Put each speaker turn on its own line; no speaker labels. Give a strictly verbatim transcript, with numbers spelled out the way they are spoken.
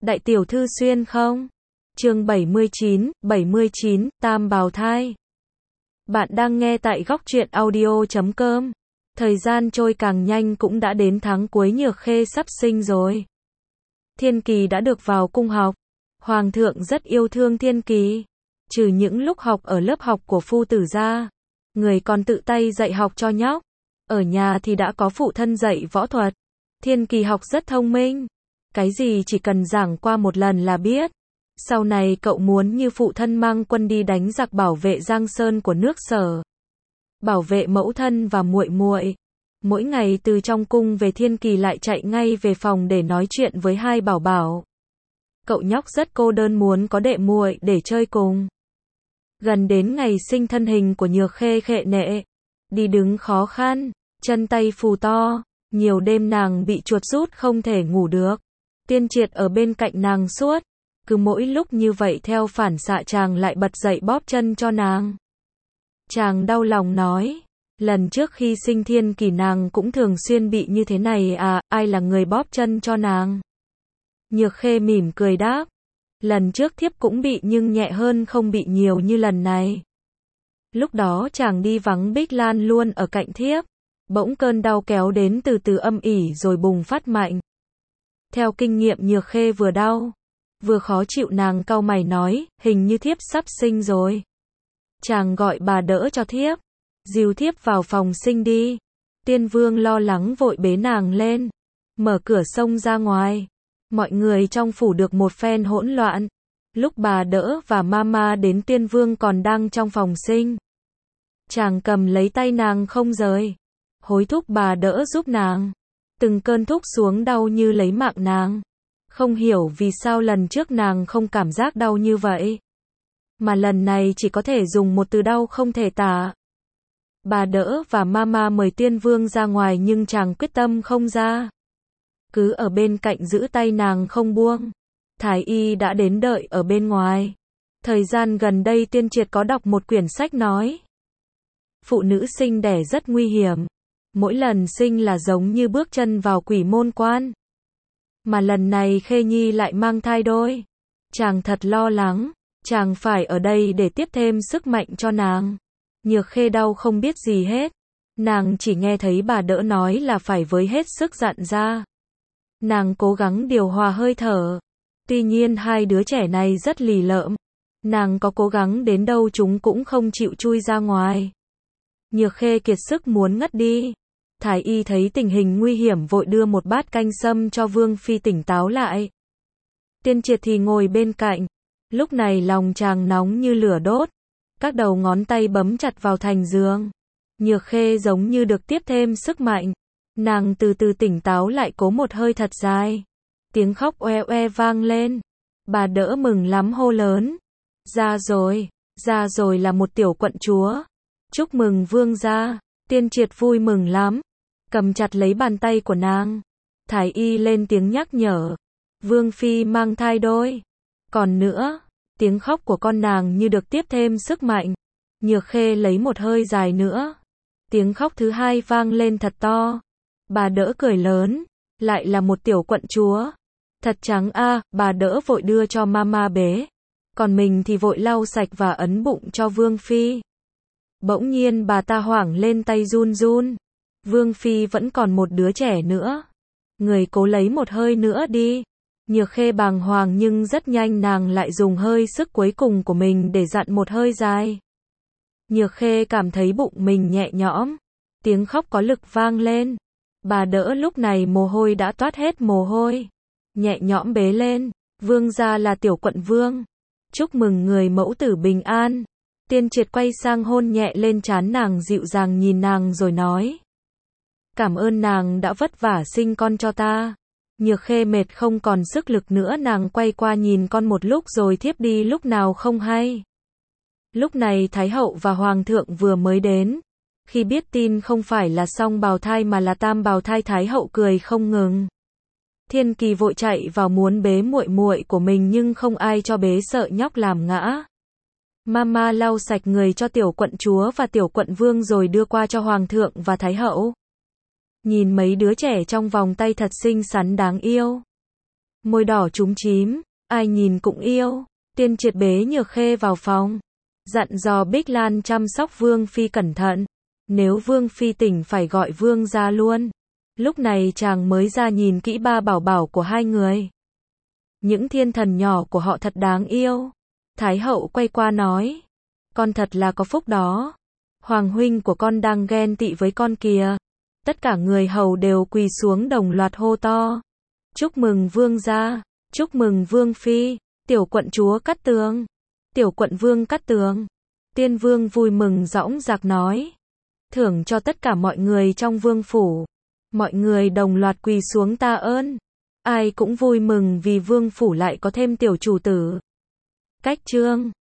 Đại tiểu thư xuyên không? Chương bảy mươi chín, bảy mươi chín, tam bào thai. Bạn đang nghe tại góc truyện audio chấm com. Thời gian trôi càng nhanh cũng đã đến tháng cuối, Nhược Khê sắp sinh rồi. Thiên Kỳ đã được vào cung học. Hoàng thượng rất yêu thương Thiên Kỳ. Trừ những lúc học ở lớp học của phu tử ra, người còn tự tay dạy học cho nhóc. Ở nhà thì đã có phụ thân dạy võ thuật. Thiên Kỳ học rất thông minh. Cái gì chỉ cần giảng qua một lần là biết. Sau này cậu muốn như phụ thân mang quân đi đánh giặc, bảo vệ Giang Sơn của nước Sở, bảo vệ mẫu thân và muội muội. Mỗi ngày từ trong cung về, Thiên Kỳ lại chạy ngay về phòng để nói chuyện với hai bảo bảo. Cậu nhóc rất cô đơn, muốn có đệ muội để chơi cùng. Gần đến ngày sinh, thân hình của Nhược Khê khệ nệ, đi đứng khó khăn, chân tay phù to, nhiều đêm nàng bị chuột rút không thể ngủ được. Tiên Triệt ở bên cạnh nàng suốt, cứ mỗi lúc như vậy theo phản xạ chàng lại bật dậy bóp chân cho nàng. Chàng đau lòng nói, lần trước khi sinh Thiên Kỳ nàng cũng thường xuyên bị như thế này à, ai là người bóp chân cho nàng? Nhược Khê mỉm cười đáp, lần trước thiếp cũng bị nhưng nhẹ hơn, không bị nhiều như lần này. Lúc đó chàng đi vắng, Bích Lan luôn ở cạnh thiếp, bỗng cơn đau kéo đến từ từ âm ỉ rồi bùng phát mạnh. Theo kinh nghiệm, Nhược Khê vừa đau vừa khó chịu, nàng cau mày nói, hình như thiếp sắp sinh rồi. Chàng gọi bà đỡ cho thiếp, dìu thiếp vào phòng sinh đi. Tiên Vương lo lắng vội bế nàng lên, mở cửa xông ra ngoài. Mọi người trong phủ được một phen hỗn loạn. Lúc bà đỡ và mama đến, Tiên Vương còn đang trong phòng sinh. Chàng cầm lấy tay nàng không rời, hối thúc bà đỡ giúp nàng. Từng cơn thúc xuống đau như lấy mạng nàng. Không hiểu vì sao lần trước nàng không cảm giác đau như vậy, mà lần này chỉ có thể dùng một từ đau không thể tả. Bà đỡ và mama mời Tiên Vương ra ngoài nhưng chàng quyết tâm không ra, cứ ở bên cạnh giữ tay nàng không buông. Thái y đã đến đợi ở bên ngoài. Thời gian gần đây Tiên Triệt có đọc một quyển sách nói, phụ nữ sinh đẻ rất nguy hiểm. Mỗi lần sinh là giống như bước chân vào quỷ môn quan. Mà lần này Khê Nhi lại mang thai đôi. Chàng thật lo lắng, chàng phải ở đây để tiếp thêm sức mạnh cho nàng. Nhược Khê đau không biết gì hết. Nàng chỉ nghe thấy bà đỡ nói là phải với hết sức dặn ra. Nàng cố gắng điều hòa hơi thở. Tuy nhiên hai đứa trẻ này rất lì lợm. Nàng có cố gắng đến đâu chúng cũng không chịu chui ra ngoài. Nhược Khê kiệt sức muốn ngất đi. Thái y thấy tình hình nguy hiểm vội đưa một bát canh sâm cho Vương Phi tỉnh táo lại. Tiên Triệt thì ngồi bên cạnh. Lúc này lòng chàng nóng như lửa đốt. Các đầu ngón tay bấm chặt vào thành giường. Nhược Khê giống như được tiếp thêm sức mạnh. Nàng từ từ tỉnh táo lại, cố một hơi thật dài. Tiếng khóc oe oe vang lên. Bà đỡ mừng lắm hô lớn, ra rồi, ra rồi là một tiểu quận chúa. Chúc mừng vương gia. Tiên Triệt vui mừng lắm, cầm chặt lấy bàn tay của nàng. Thái y lên tiếng nhắc nhở, Vương Phi mang thai đôi. Còn nữa, tiếng khóc của con nàng như được tiếp thêm sức mạnh. Nhược Khê lấy một hơi dài nữa. Tiếng khóc thứ hai vang lên thật to. Bà đỡ cười lớn, lại là một tiểu quận chúa. Thật trắng a, à, bà đỡ vội đưa cho mama bế. Còn mình thì vội lau sạch và ấn bụng cho Vương Phi. Bỗng nhiên bà ta hoảng lên, tay run run. Vương Phi vẫn còn một đứa trẻ nữa. Người cố lấy một hơi nữa đi. Nhược Khê bàng hoàng nhưng rất nhanh nàng lại dùng hơi sức cuối cùng của mình để dặn một hơi dài. Nhược Khê cảm thấy bụng mình nhẹ nhõm. Tiếng khóc có lực vang lên. Bà đỡ lúc này mồ hôi đã toát hết mồ hôi. Nhẹ nhõm bế lên. Vương gia là tiểu quận vương. Chúc mừng người mẫu tử bình an. Tiên Triệt quay sang hôn nhẹ lên trán nàng, dịu dàng nhìn nàng rồi nói, cảm ơn nàng đã vất vả sinh con cho ta. Nhược Khê mệt không còn sức lực nữa, nàng quay qua nhìn con một lúc rồi thiếp đi lúc nào không hay. Lúc này Thái hậu và Hoàng thượng vừa mới đến. Khi biết tin không phải là song bào thai mà là tam bào thai, Thái hậu cười không ngừng. Thiên Kỳ vội chạy vào muốn bế muội muội của mình nhưng không ai cho bế, sợ nhóc làm ngã. Mama lau sạch người cho tiểu quận chúa và tiểu quận vương rồi đưa qua cho Hoàng thượng và Thái hậu. Nhìn mấy đứa trẻ trong vòng tay thật xinh xắn đáng yêu. môi đỏ trúng chím, ai nhìn cũng yêu. Tiên Triệt bế Nhược Khê vào phòng, dặn dò Bích Lan chăm sóc Vương Phi cẩn thận. Nếu Vương Phi tỉnh phải gọi Vương ra luôn. Lúc này chàng mới ra nhìn kỹ ba bảo bảo của hai người. Những thiên thần nhỏ của họ thật đáng yêu. Thái hậu quay qua nói, con thật là có phúc đó. Hoàng huynh của con đang ghen tị với con kìa. Tất cả người hầu đều quỳ xuống đồng loạt hô to. Chúc mừng Vương gia, chúc mừng Vương Phi, tiểu quận chúa Cát Tường, tiểu quận vương Cát Tường. Tiên Vương vui mừng dõng dạc nói, thưởng cho tất cả mọi người trong vương phủ. Mọi người đồng loạt quỳ xuống tạ ơn. Ai cũng vui mừng vì vương phủ lại có thêm tiểu chủ tử. Cách chương